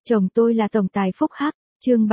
Chồng tôi là tổng tài Phúc Hắc, chương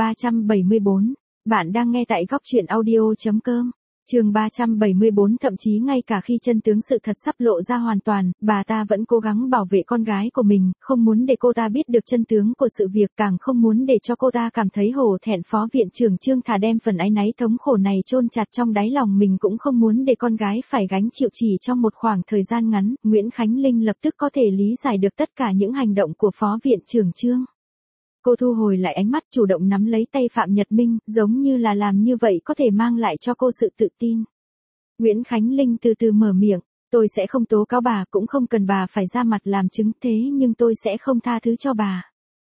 374. Bạn đang nghe tại góc truyện audio.com. Chương 374. Thậm chí ngay cả khi chân tướng sự thật sắp lộ ra hoàn toàn, bà ta vẫn cố gắng bảo vệ con gái của mình, không muốn để cô ta biết được chân tướng của sự việc, càng không muốn để cho cô ta cảm thấy hổ thẹn. Phó viện trưởng Trương thà đem phần áy náy thống khổ này chôn chặt trong đáy lòng mình cũng không muốn để con gái phải gánh chịu. Chỉ trong một khoảng thời gian ngắn, Nguyễn Khánh Linh lập tức có thể lý giải được tất cả những hành động của Phó viện trưởng Trương. Cô thu hồi lại ánh mắt, chủ động nắm lấy tay Phạm Nhật Minh, giống như là làm như vậy có thể mang lại cho cô sự tự tin. Nguyễn Khánh Linh từ từ mở miệng, tôi sẽ không tố cáo bà, cũng không cần bà phải ra mặt làm chứng, thế nhưng tôi sẽ không tha thứ cho bà.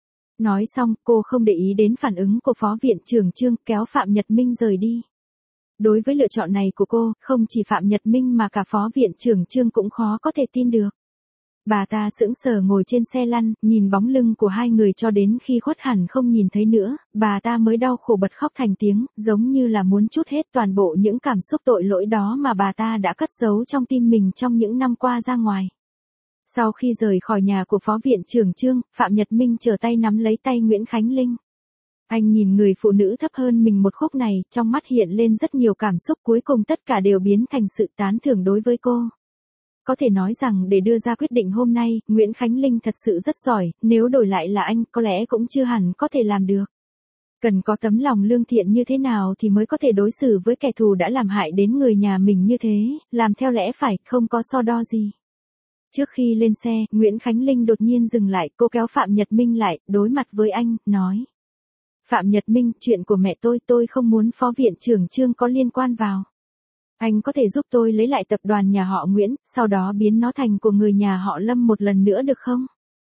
Nói xong, cô không để ý đến phản ứng của Phó viện trưởng Trương, kéo Phạm Nhật Minh rời đi. Đối với lựa chọn này của cô, không chỉ Phạm Nhật Minh mà cả Phó viện trưởng Trương cũng khó có thể tin được. Bà ta sững sờ ngồi trên xe lăn, nhìn bóng lưng của hai người cho đến khi khuất hẳn không nhìn thấy nữa, bà ta mới đau khổ bật khóc thành tiếng, giống như là muốn trút hết toàn bộ những cảm xúc tội lỗi đó mà bà ta đã cất giấu trong tim mình trong những năm qua ra ngoài. Sau khi rời khỏi nhà của Phó viện trưởng Trương, Phạm Nhật Minh trở tay nắm lấy tay Nguyễn Khánh Linh. Anh nhìn người phụ nữ thấp hơn mình một khúc này, trong mắt hiện lên rất nhiều cảm xúc, cuối cùng tất cả đều biến thành sự tán thưởng đối với cô. Có thể nói rằng để đưa ra quyết định hôm nay, Nguyễn Khánh Linh thật sự rất giỏi, nếu đổi lại là anh, có lẽ cũng chưa hẳn có thể làm được. Cần có tấm lòng lương thiện như thế nào thì mới có thể đối xử với kẻ thù đã làm hại đến người nhà mình như thế, làm theo lẽ phải, không có so đo gì. Trước khi lên xe, Nguyễn Khánh Linh đột nhiên dừng lại, cô kéo Phạm Nhật Minh lại, đối mặt với anh, nói. Phạm Nhật Minh, chuyện của mẹ tôi không muốn Phó viện trưởng Trương có liên quan vào. Anh có thể giúp tôi lấy lại tập đoàn nhà họ Nguyễn, sau đó biến nó thành của người nhà họ Lâm một lần nữa được không?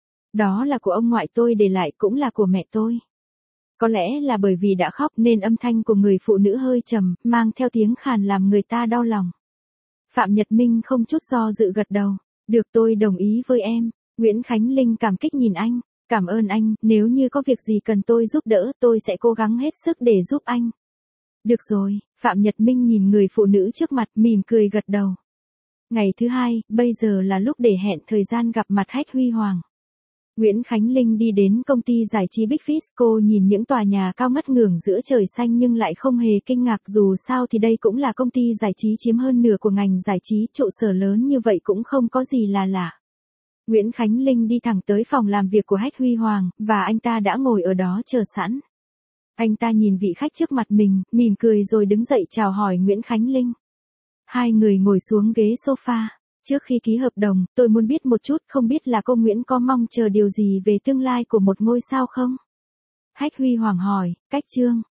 Đó là của ông ngoại tôi để lại, cũng là của mẹ tôi. Có lẽ là bởi vì đã khóc nên âm thanh của người phụ nữ hơi trầm, mang theo tiếng khàn làm người ta đau lòng. Phạm Nhật Minh không chút do dự gật đầu. Được, tôi đồng ý với em. Nguyễn Khánh Linh cảm kích nhìn anh. Cảm ơn anh, nếu như có việc gì cần tôi giúp đỡ, tôi sẽ cố gắng hết sức để giúp anh. Được rồi, Phạm Nhật Minh nhìn người phụ nữ trước mặt, mỉm cười gật đầu. Ngày thứ hai, bây giờ là lúc để hẹn thời gian gặp mặt Hách Huy Hoàng. Nguyễn Khánh Linh đi đến công ty giải trí Big Fish, cô nhìn những tòa nhà cao ngất ngưởng giữa trời xanh nhưng lại không hề kinh ngạc, dù sao thì đây cũng là công ty giải trí chiếm hơn nửa của ngành giải trí, trụ sở lớn như vậy cũng không có gì là lạ. Nguyễn Khánh Linh đi thẳng tới phòng làm việc của Hách Huy Hoàng, và anh ta đã ngồi ở đó chờ sẵn. Anh ta nhìn vị khách trước mặt mình, mỉm cười rồi đứng dậy chào hỏi Nguyễn Khánh Linh. Hai người ngồi xuống ghế sofa. Trước khi ký hợp đồng, tôi muốn biết một chút, không biết là cô Nguyễn có mong chờ điều gì về tương lai của một ngôi sao không? Hách Huy Hoàng hỏi, cách Trương.